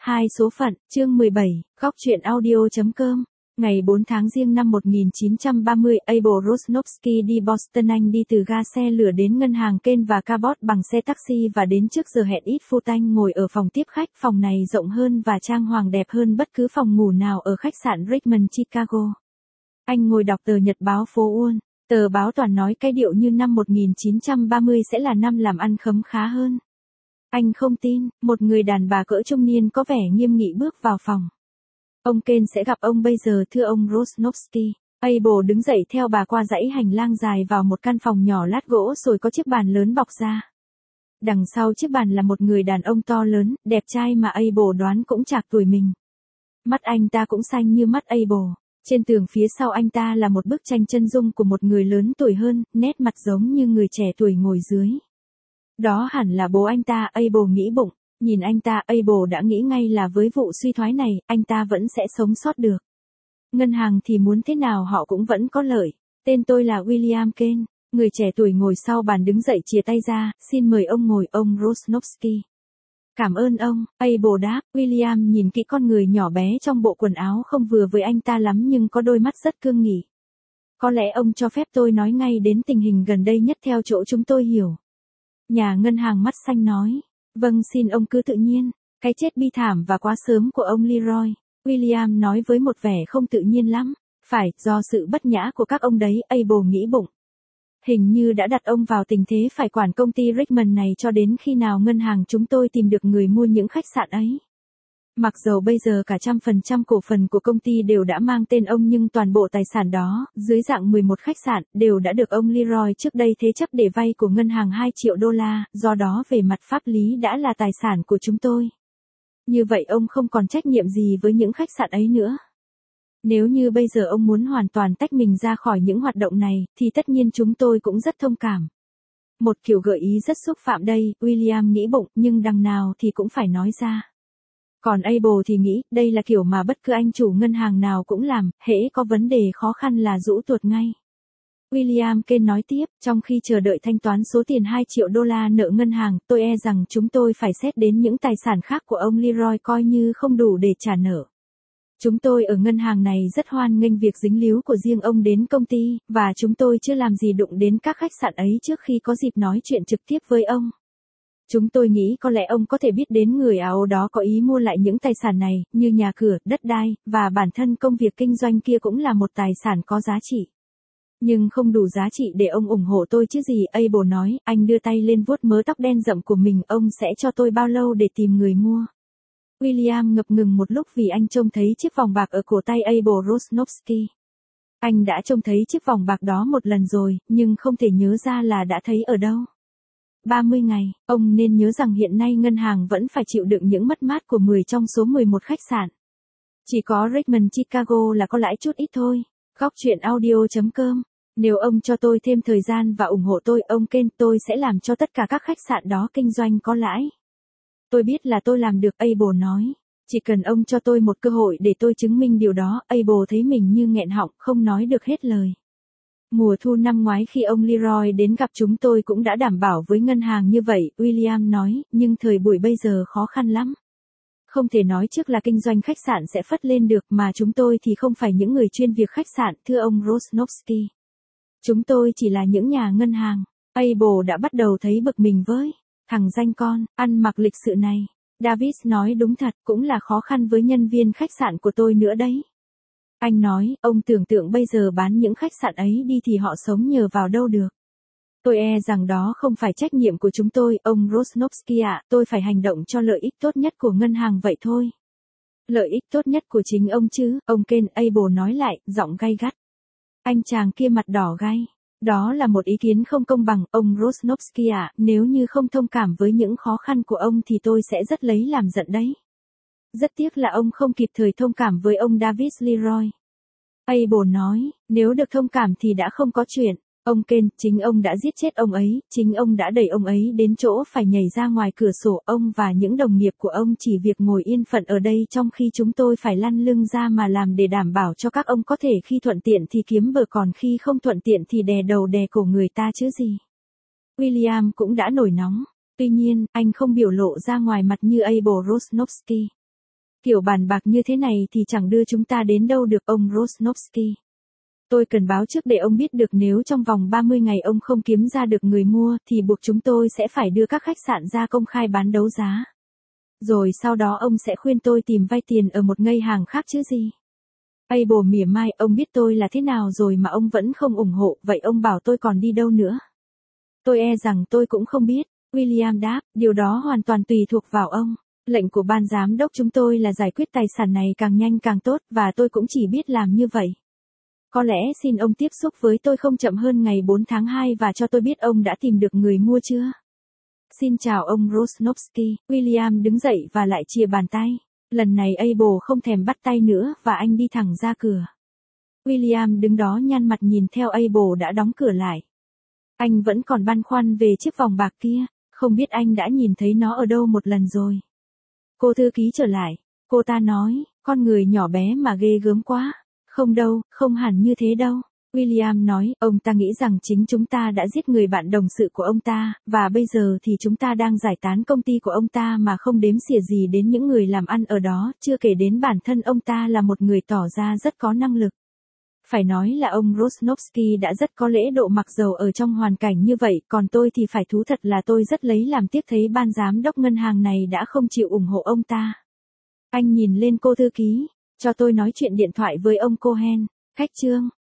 Hai số phận, chương 17, góc truyện audio.com. Ngày 4 tháng Giêng năm 1930, Abel Rosnovsky đi Boston. Anh đi từ ga xe lửa đến ngân hàng Kane và Cabot bằng xe taxi và đến trước giờ hẹn ít phút anh ngồi ở phòng tiếp khách. Phòng này rộng hơn và trang hoàng đẹp hơn bất cứ phòng ngủ nào ở khách sạn Richmond, Chicago. Anh ngồi đọc tờ nhật báo phố Wall. Tờ báo toàn nói cái điệu như năm 1930 sẽ là năm làm ăn khấm khá hơn. Anh không tin, một người đàn bà cỡ trung niên có vẻ nghiêm nghị bước vào phòng. Ông Kane sẽ gặp ông bây giờ, thưa ông Rosnovsky. Abel đứng dậy theo bà qua dãy hành lang dài vào một căn phòng nhỏ lát gỗ rồi có chiếc bàn lớn bọc ra. Đằng sau chiếc bàn là một người đàn ông to lớn, đẹp trai mà Abel đoán cũng chạc tuổi mình. Mắt anh ta cũng xanh như mắt Abel. Trên tường phía sau anh ta là một bức tranh chân dung của một người lớn tuổi hơn, nét mặt giống như người trẻ tuổi ngồi dưới. Đó hẳn là bố anh ta, Abel nghĩ bụng. Nhìn anh ta, Abel đã nghĩ ngay là với vụ suy thoái này, anh ta vẫn sẽ sống sót được. Ngân hàng thì muốn thế nào họ cũng vẫn có lợi. Tên tôi là William Kane. Người trẻ tuổi ngồi sau bàn đứng dậy chìa tay ra, xin mời ông ngồi, ông Rosnovsky. Cảm ơn ông, Abel đáp. William nhìn kỹ con người nhỏ bé trong bộ quần áo không vừa với anh ta lắm nhưng có đôi mắt rất cương nghị. Có lẽ ông cho phép tôi nói ngay đến tình hình gần đây nhất theo chỗ chúng tôi hiểu. Nhà ngân hàng mắt xanh nói. Vâng, xin ông cứ tự nhiên. Cái chết bi thảm và quá sớm của ông Leroy. William nói với một vẻ không tự nhiên lắm. Phải, do sự bất nhã của các ông đấy, Abel nghĩ bụng. Hình như đã đặt ông vào tình thế phải quản công ty Richmond này cho đến khi nào ngân hàng chúng tôi tìm được người mua những khách sạn ấy. Mặc dầu bây giờ cả 100% cổ phần của công ty đều đã mang tên ông nhưng toàn bộ tài sản đó, dưới dạng 11 khách sạn, đều đã được ông Leroy trước đây thế chấp để vay của ngân hàng 2 triệu đô la, do đó về mặt pháp lý đã là tài sản của chúng tôi. Như vậy ông không còn trách nhiệm gì với những khách sạn ấy nữa. Nếu như bây giờ ông muốn hoàn toàn tách mình ra khỏi những hoạt động này, thì tất nhiên chúng tôi cũng rất thông cảm. Một kiểu gợi ý rất xúc phạm đây, William nghĩ bụng, nhưng đằng nào thì cũng phải nói ra. Còn Abel thì nghĩ, đây là kiểu mà bất cứ anh chủ ngân hàng nào cũng làm, hễ có vấn đề khó khăn là rũ tuột ngay. William Kane nói tiếp, trong khi chờ đợi thanh toán số tiền 2 triệu đô la nợ ngân hàng, tôi e rằng chúng tôi phải xét đến những tài sản khác của ông Leroy coi như không đủ để trả nợ. Chúng tôi ở ngân hàng này rất hoan nghênh việc dính líu của riêng ông đến công ty, và chúng tôi chưa làm gì đụng đến các khách sạn ấy trước khi có dịp nói chuyện trực tiếp với ông. Chúng tôi nghĩ có lẽ ông có thể biết đến người Áo đó có ý mua lại những tài sản này, như nhà cửa, đất đai, và bản thân công việc kinh doanh kia cũng là một tài sản có giá trị. Nhưng không đủ giá trị để ông ủng hộ tôi chứ gì, Abel nói, anh đưa tay lên vuốt mớ tóc đen rậm của mình, ông sẽ cho tôi bao lâu để tìm người mua? William ngập ngừng một lúc vì anh trông thấy chiếc vòng bạc ở cổ tay Abel Rosnovsky. Anh đã trông thấy chiếc vòng bạc đó một lần rồi, nhưng không thể nhớ ra là đã thấy ở đâu. 30 ngày, ông nên nhớ rằng hiện nay ngân hàng vẫn phải chịu đựng những mất mát của 10 trong số 11 khách sạn. Chỉ có Richmond, Chicago là có lãi chút ít thôi. Góc truyện audio.com. Nếu ông cho tôi thêm thời gian và ủng hộ tôi, ông Kane, tôi sẽ làm cho tất cả các khách sạn đó kinh doanh có lãi. Tôi biết là tôi làm được, Abel nói. Chỉ cần ông cho tôi một cơ hội để tôi chứng minh điều đó, Abel thấy mình như nghẹn họng, không nói được hết lời. Mùa thu năm ngoái khi ông Leroy đến gặp chúng tôi cũng đã đảm bảo với ngân hàng như vậy, William nói, nhưng thời buổi bây giờ khó khăn lắm. Không thể nói trước là kinh doanh khách sạn sẽ phất lên được mà chúng tôi thì không phải những người chuyên việc khách sạn, thưa ông Rosnovsky. Chúng tôi chỉ là những nhà ngân hàng. Abel đã bắt đầu thấy bực mình với thằng danh con, ăn mặc lịch sự này. David nói đúng thật, cũng là khó khăn với nhân viên khách sạn của tôi nữa đấy. Anh nói, ông tưởng tượng bây giờ bán những khách sạn ấy đi thì họ sống nhờ vào đâu được. Tôi e rằng đó không phải trách nhiệm của chúng tôi, ông Rosnovsky ạ, tôi phải hành động cho lợi ích tốt nhất của ngân hàng vậy thôi. Lợi ích tốt nhất của chính ông chứ, ông Kane, Abel nói lại, giọng gay gắt. Anh chàng kia mặt đỏ gay. Đó là một ý kiến không công bằng, ông Rosnovsky ạ, nếu như không thông cảm với những khó khăn của ông thì tôi sẽ rất lấy làm giận đấy. Rất tiếc là ông không kịp thời thông cảm với ông David Leroy. Abel nói, nếu được thông cảm thì đã không có chuyện. Ông Kane, chính ông đã giết chết ông ấy, chính ông đã đẩy ông ấy đến chỗ phải nhảy ra ngoài cửa sổ, ông và những đồng nghiệp của ông chỉ việc ngồi yên phận ở đây trong khi chúng tôi phải lăn lưng ra mà làm để đảm bảo cho các ông có thể khi thuận tiện thì kiếm bợ còn khi không thuận tiện thì đè đầu đè cổ người ta chứ gì. William cũng đã nổi nóng, tuy nhiên, anh không biểu lộ ra ngoài mặt như Abel Rosnovsky. Kiểu bàn bạc như thế này thì chẳng đưa chúng ta đến đâu được ông Rosnovsky. Tôi cần báo trước để ông biết được nếu trong vòng 30 ngày ông không kiếm ra được người mua thì buộc chúng tôi sẽ phải đưa các khách sạn ra công khai bán đấu giá. Rồi sau đó ông sẽ khuyên tôi tìm vay tiền ở một ngân hàng khác chứ gì. Abel mỉa mai, ông biết tôi là thế nào rồi mà ông vẫn không ủng hộ, vậy ông bảo tôi còn đi đâu nữa? Tôi e rằng tôi cũng không biết, William đáp, điều đó hoàn toàn tùy thuộc vào ông. Lệnh của ban giám đốc chúng tôi là giải quyết tài sản này càng nhanh càng tốt và tôi cũng chỉ biết làm như vậy. Có lẽ xin ông tiếp xúc với tôi không chậm hơn ngày 4 tháng 2 và cho tôi biết ông đã tìm được người mua chưa. Xin chào ông Rosnovsky, William đứng dậy và lại chìa bàn tay. Lần này Abel không thèm bắt tay nữa và anh đi thẳng ra cửa. William đứng đó nhăn mặt nhìn theo Abel đã đóng cửa lại. Anh vẫn còn băn khoăn về chiếc vòng bạc kia, không biết anh đã nhìn thấy nó ở đâu một lần rồi. Cô thư ký trở lại, cô ta nói, con người nhỏ bé mà ghê gớm quá. Không đâu, không hẳn như thế đâu. William nói, ông ta nghĩ rằng chính chúng ta đã giết người bạn đồng sự của ông ta, và bây giờ thì chúng ta đang giải tán công ty của ông ta mà không đếm xỉa gì đến những người làm ăn ở đó, chưa kể đến bản thân ông ta là một người tỏ ra rất có năng lực. Phải nói là ông Rosnovsky đã rất có lễ độ mặc dầu ở trong hoàn cảnh như vậy, còn tôi thì phải thú thật là tôi rất lấy làm tiếc thấy ban giám đốc ngân hàng này đã không chịu ủng hộ ông ta. Anh nhìn lên cô thư ký, cho tôi nói chuyện điện thoại với ông Cohen, khách trương.